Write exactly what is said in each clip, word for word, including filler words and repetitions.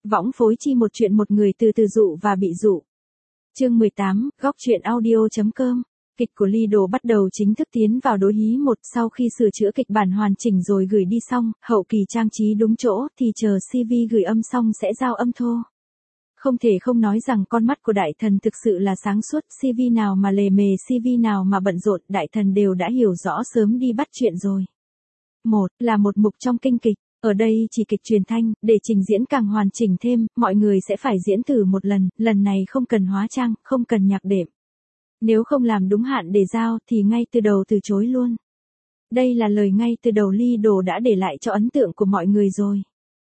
Võng phối chi một chuyện một người từ từ dụ và bị dụ. Chương mười tám, góc truyện audio.com. Kịch của Lido bắt đầu chính thức tiến vào đối hí một sau khi sửa chữa kịch bản hoàn chỉnh rồi gửi đi xong, hậu kỳ trang trí đúng chỗ thì chờ xê vê gửi âm xong sẽ giao âm thô. Không thể không nói rằng con mắt của đại thần thực sự là sáng suốt, xê vê nào mà lề mề xê vê nào mà bận rộn, đại thần đều đã hiểu rõ sớm đi bắt chuyện rồi. Một là một mục trong kinh kịch. Ở đây chỉ kịch truyền thanh, để trình diễn càng hoàn chỉnh thêm, mọi người sẽ phải diễn thử một lần, lần này không cần hóa trang, không cần nhạc đệm. Nếu không làm đúng hạn để giao thì ngay từ đầu từ chối luôn. Đây là lời ngay từ đầu Lido đã để lại cho ấn tượng của mọi người rồi.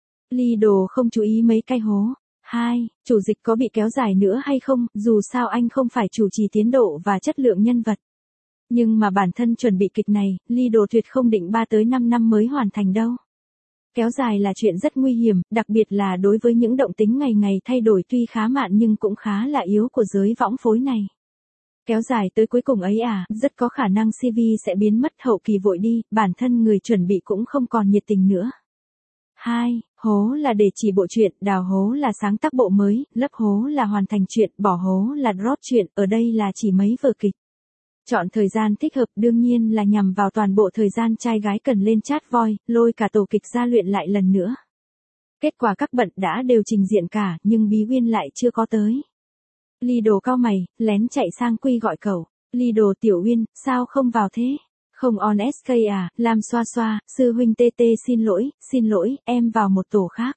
Lido không chú ý mấy cái hố. Hai, chủ dịch có bị kéo dài nữa hay không, dù sao anh không phải chủ trì tiến độ và chất lượng nhân vật. Nhưng mà bản thân chuẩn bị kịch này, Lido tuyệt không định ba tới năm năm mới hoàn thành đâu. Kéo dài là chuyện rất nguy hiểm, đặc biệt là đối với những động tính ngày ngày thay đổi tuy khá mạn nhưng cũng khá là yếu của giới võng phối này. Kéo dài tới cuối cùng ấy à, rất có khả năng xê vê sẽ biến mất hậu kỳ vội đi, bản thân người chuẩn bị cũng không còn nhiệt tình nữa. Hai, hố là để chỉ bộ truyện, đào hố là sáng tác bộ mới, lấp hố là hoàn thành chuyện, bỏ hố là drop chuyện, ở đây là chỉ mấy vở kịch. Chọn thời gian thích hợp đương nhiên là nhằm vào toàn bộ thời gian trai gái cần lên chat voi, lôi cả tổ kịch ra luyện lại lần nữa. Kết quả các bận đã đều trình diện cả, nhưng Bí Uyên lại chưa có tới. Lido cau mày, lén chạy sang Quy gọi cậu. Lido tiểu Uyên, sao không vào thế? Không on ét ca à, làm xoa xoa, sư huynh tê tê xin lỗi, xin lỗi, em vào một tổ khác.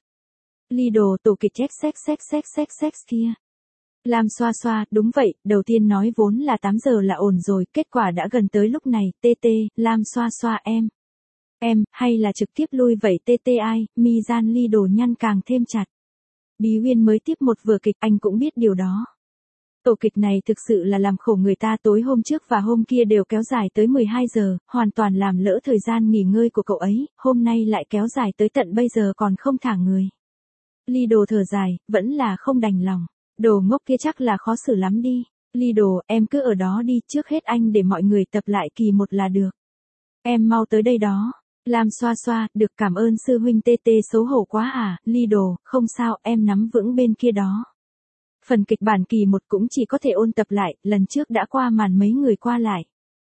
Lido tổ kịch check sex sex sex sex sex kia. Làm xoa xoa, đúng vậy, đầu tiên nói vốn là tám giờ là ổn rồi, kết quả đã gần tới lúc này, tê tê, làm xoa xoa em. Em, hay là trực tiếp lui vậy tê tê ai, mi gian Lido nhăn càng thêm chặt. Bí Uyên mới tiếp một vở kịch, anh cũng biết điều đó. Tổ kịch này thực sự là làm khổ người ta, tối hôm trước và hôm kia đều kéo dài tới mười hai giờ, hoàn toàn làm lỡ thời gian nghỉ ngơi của cậu ấy, hôm nay lại kéo dài tới tận bây giờ còn không thả người. Lido thở dài, vẫn là không đành lòng. Đồ ngốc kia chắc là khó xử lắm đi. Lido, em cứ ở đó đi, trước hết anh để mọi người tập lại kỳ một là được. Em mau tới đây đó. Làm xoa xoa, được cảm ơn sư huynh tê tê xấu hổ quá à, Lido, không sao, em nắm vững bên kia đó. Phần kịch bản kỳ một cũng chỉ có thể ôn tập lại, lần trước đã qua màn mấy người qua lại.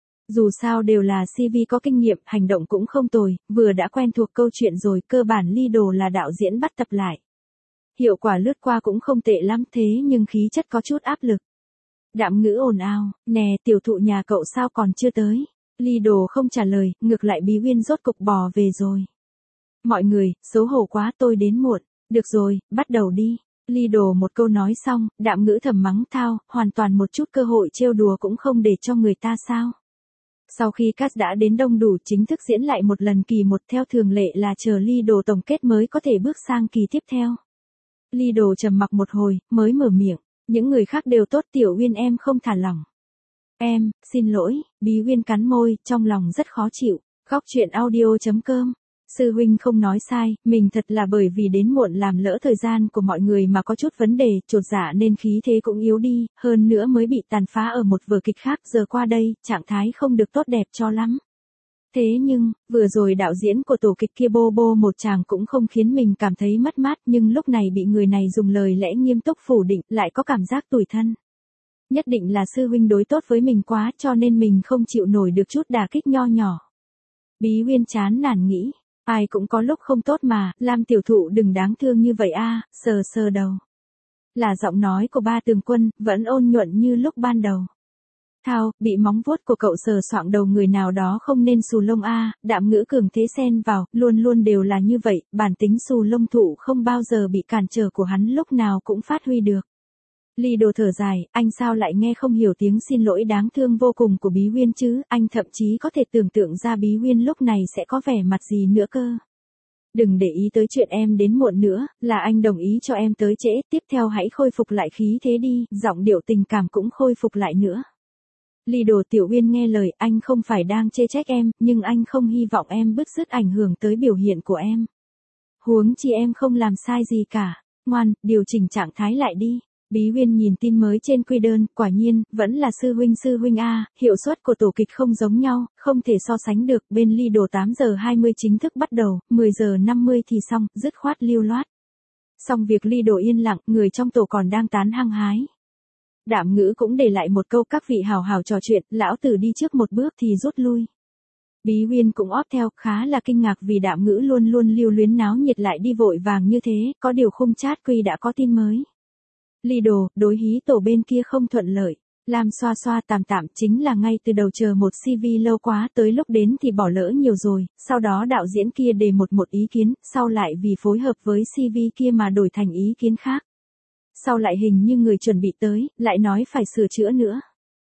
Dù sao đều là xê vê có kinh nghiệm, hành động cũng không tồi, vừa đã quen thuộc câu chuyện rồi, cơ bản Lido là đạo diễn bắt tập lại. Hiệu quả lướt qua cũng không tệ lắm thế nhưng khí chất có chút áp lực. Đạm ngữ ồn ào, nè tiểu thụ nhà cậu sao còn chưa tới. Lido không trả lời, ngược lại Bí Uyên rốt cục bò về rồi. Mọi người, xấu hổ quá tôi đến muộn. Được rồi, bắt đầu đi. Lido một câu nói xong, đạm ngữ thầm mắng thao, hoàn toàn một chút cơ hội trêu đùa cũng không để cho người ta sao. Sau khi cast đã đến đông đủ chính thức diễn lại một lần kỳ một theo thường lệ là chờ Lido tổng kết mới có thể bước sang kỳ tiếp theo. Lido trầm mặc một hồi, mới mở miệng, những người khác đều tốt tiểu Uyên em không thả lỏng. Em, xin lỗi, Bí Uyên cắn môi, trong lòng rất khó chịu, góc truyện audio.com. Sư huynh không nói sai, mình thật là bởi vì đến muộn làm lỡ thời gian của mọi người mà có chút vấn đề, chột dạ nên khí thế cũng yếu đi, hơn nữa mới bị tàn phá ở một vở kịch khác giờ qua đây, trạng thái không được tốt đẹp cho lắm. Thế nhưng, vừa rồi đạo diễn của tổ kịch kia bô bô một chàng cũng không khiến mình cảm thấy mất mát nhưng lúc này bị người này dùng lời lẽ nghiêm túc phủ định lại có cảm giác tủi thân. Nhất định là sư huynh đối tốt với mình quá cho nên mình không chịu nổi được chút đả kích nho nhỏ. Bí Uyên chán nản nghĩ, ai cũng có lúc không tốt mà, làm tiểu thụ đừng đáng thương như vậy a, sờ sờ đầu. Là giọng nói của Ba Tường Quân, vẫn ôn nhuận như lúc ban đầu. Thao, bị móng vuốt của cậu sờ soạng đầu người nào đó không nên xù lông a, đạm ngữ cường thế xen vào, luôn luôn đều là như vậy, bản tính xù lông thụ không bao giờ bị cản trở của hắn lúc nào cũng phát huy được. Lido thở dài, anh sao lại nghe không hiểu tiếng xin lỗi đáng thương vô cùng của Bí Uyên chứ, anh thậm chí có thể tưởng tượng ra Bí Uyên lúc này sẽ có vẻ mặt gì nữa cơ. Đừng để ý tới chuyện em đến muộn nữa, là anh đồng ý cho em tới trễ, tiếp theo hãy khôi phục lại khí thế đi, giọng điệu tình cảm cũng khôi phục lại nữa. Lido tiểu Uyên nghe lời, anh không phải đang chê trách em, nhưng anh không hy vọng em bứt rứt ảnh hưởng tới biểu hiện của em. Huống chi em không làm sai gì cả, ngoan, điều chỉnh trạng thái lại đi. Bí Uyên nhìn tin mới trên quy đơn, quả nhiên, vẫn là sư huynh sư huynh A, hiệu suất của tổ kịch không giống nhau, không thể so sánh được, bên Lido tám giờ hai mươi chính thức bắt đầu, mười giờ năm mươi thì xong, dứt khoát lưu loát. Xong việc Lido yên lặng, người trong tổ còn đang tán hăng hái. Đạm Ngữ cũng để lại một câu các vị hào hào trò chuyện, lão tử đi trước một bước thì rút lui. Bí Uyên cũng óp theo, khá là kinh ngạc vì Đạm Ngữ luôn luôn lưu luyến náo nhiệt lại đi vội vàng như thế, có điều khung chat quy đã có tin mới. Lido, đối hí tổ bên kia không thuận lợi. Lam xoa xoa tạm tạm chính là ngay từ đầu chờ một xê vê lâu quá tới lúc đến thì bỏ lỡ nhiều rồi, sau đó đạo diễn kia đề một một ý kiến, sau lại vì phối hợp với xê vê kia mà đổi thành ý kiến khác. Sau lại hình như người chuẩn bị tới, lại nói phải sửa chữa nữa.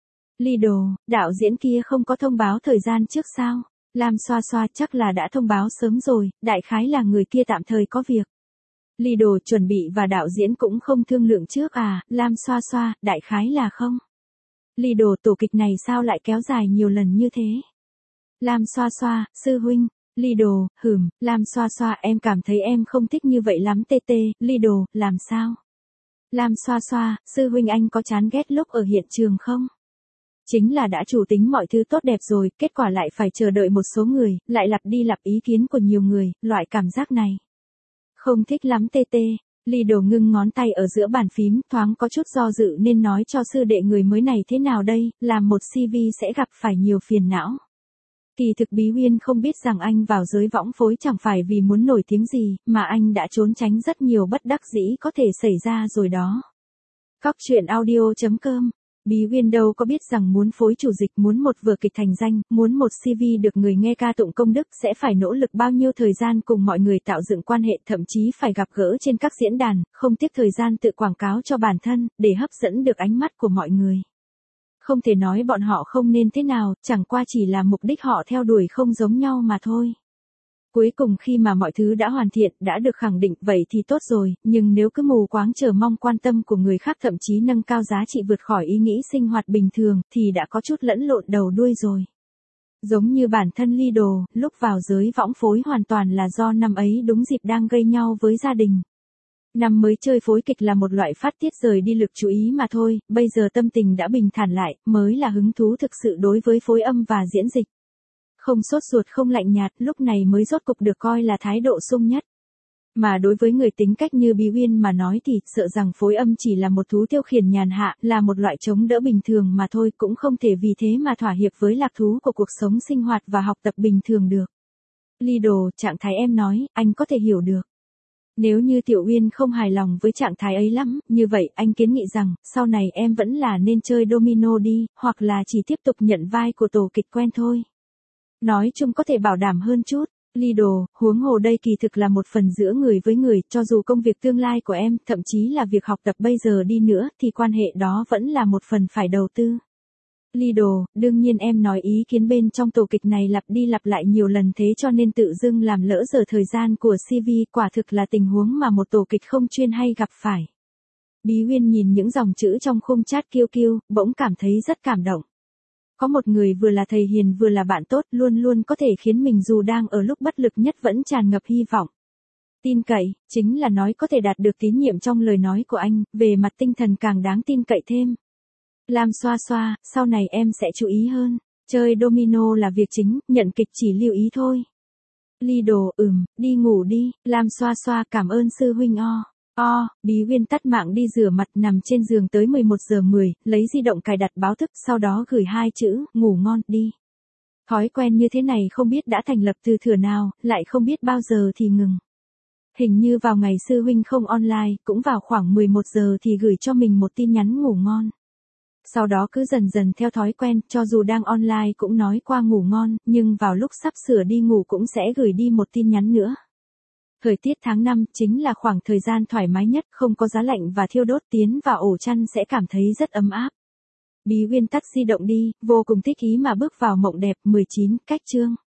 Lido, đạo diễn kia không có thông báo thời gian trước sao? Lam xoa xoa chắc là đã thông báo sớm rồi, đại khái là người kia tạm thời có việc. Lido chuẩn bị và đạo diễn cũng không thương lượng trước à, Lam xoa xoa, đại khái là không. Lido tổ kịch này sao lại kéo dài nhiều lần như thế? Lam xoa xoa, sư huynh. Lido, hừm, Lam xoa xoa em cảm thấy em không thích như vậy lắm tê tê, Lido, làm sao? Lam xoa xoa, sư huynh anh có chán ghét lúc ở hiện trường không? Chính là đã chủ tính mọi thứ tốt đẹp rồi, kết quả lại phải chờ đợi một số người, lại lặp đi lặp ý kiến của nhiều người, loại cảm giác này. Không thích lắm tê tê. Lido ngưng ngón tay ở giữa bàn phím, thoáng có chút do dự nên nói cho sư đệ người mới này thế nào đây, làm một xê vê sẽ gặp phải nhiều phiền não. Kỳ thực Bí Uyên không biết rằng anh vào giới võng phối chẳng phải vì muốn nổi tiếng gì, mà anh đã trốn tránh rất nhiều bất đắc dĩ có thể xảy ra rồi đó. Góc truyện audio chấm com. Bí Uyên đâu có biết rằng muốn phối chủ dịch, muốn một vở kịch thành danh, muốn một xê vê được người nghe ca tụng công đức sẽ phải nỗ lực bao nhiêu thời gian cùng mọi người tạo dựng quan hệ, thậm chí phải gặp gỡ trên các diễn đàn, không tiếc thời gian tự quảng cáo cho bản thân, để hấp dẫn được ánh mắt của mọi người. Không thể nói bọn họ không nên thế nào, chẳng qua chỉ là mục đích họ theo đuổi không giống nhau mà thôi. Cuối cùng khi mà mọi thứ đã hoàn thiện, đã được khẳng định, vậy thì tốt rồi, nhưng nếu cứ mù quáng chờ mong quan tâm của người khác thậm chí nâng cao giá trị vượt khỏi ý nghĩ sinh hoạt bình thường, thì đã có chút lẫn lộn đầu đuôi rồi. Giống như bản thân Lido, lúc vào giới võng phối hoàn toàn là do năm ấy đúng dịp đang gây nhau với gia đình. Năm mới chơi phối kịch là một loại phát tiết rời đi lực chú ý mà thôi, bây giờ tâm tình đã bình thản lại, mới là hứng thú thực sự đối với phối âm và diễn dịch. Không sốt ruột không lạnh nhạt, lúc này mới rốt cục được coi là thái độ sung nhất. Mà đối với người tính cách như Bí Uyên mà nói thì, sợ rằng phối âm chỉ là một thú tiêu khiển nhàn hạ, là một loại chống đỡ bình thường mà thôi, cũng không thể vì thế mà thỏa hiệp với lạc thú của cuộc sống sinh hoạt và học tập bình thường được. Lido, trạng thái em nói, anh có thể hiểu được. Nếu như Tiểu Uyên không hài lòng với trạng thái ấy lắm, như vậy anh kiến nghị rằng, sau này em vẫn là nên chơi domino đi, hoặc là chỉ tiếp tục nhận vai của tổ kịch quen thôi. Nói chung có thể bảo đảm hơn chút. Lido, huống hồ đây kỳ thực là một phần giữa người với người, cho dù công việc tương lai của em, thậm chí là việc học tập bây giờ đi nữa, thì quan hệ đó vẫn là một phần phải đầu tư. Lido, đương nhiên em nói ý kiến bên trong tổ kịch này lặp đi lặp lại nhiều lần thế cho nên tự dưng làm lỡ giờ thời gian của xê vê, quả thực là tình huống mà một tổ kịch không chuyên hay gặp phải. Bí Uyên nhìn những dòng chữ trong khung chat kiêu kiêu, bỗng cảm thấy rất cảm động. Có một người vừa là thầy hiền vừa là bạn tốt, luôn luôn có thể khiến mình dù đang ở lúc bất lực nhất vẫn tràn ngập hy vọng. Tin cậy, chính là nói có thể đạt được tín nhiệm trong lời nói của anh, về mặt tinh thần càng đáng tin cậy thêm. Lam xoa xoa, sau này em sẽ chú ý hơn, chơi domino là việc chính, nhận kịch chỉ lưu ý thôi. Lido, ừm, đi ngủ đi, Lam xoa xoa, cảm ơn sư huynh o. O, Bí Uyên tắt mạng đi rửa mặt nằm trên giường tới mười một giờ mười, lấy di động cài đặt báo thức, sau đó gửi hai chữ, ngủ ngon, đi. Thói quen như thế này không biết đã thành lập từ thuở nào, lại không biết bao giờ thì ngừng. Hình như vào ngày sư huynh không online, cũng vào khoảng mười một giờ thì gửi cho mình một tin nhắn ngủ ngon. Sau đó cứ dần dần theo thói quen, cho dù đang online cũng nói qua ngủ ngon, nhưng vào lúc sắp sửa đi ngủ cũng sẽ gửi đi một tin nhắn nữa. Thời tiết tháng năm chính là khoảng thời gian thoải mái nhất, không có giá lạnh và thiêu đốt, tiến vào ổ chăn sẽ cảm thấy rất ấm áp. Bí Uyên tắt di động đi, vô cùng thích ý mà bước vào mộng đẹp. mười chín, cách chương.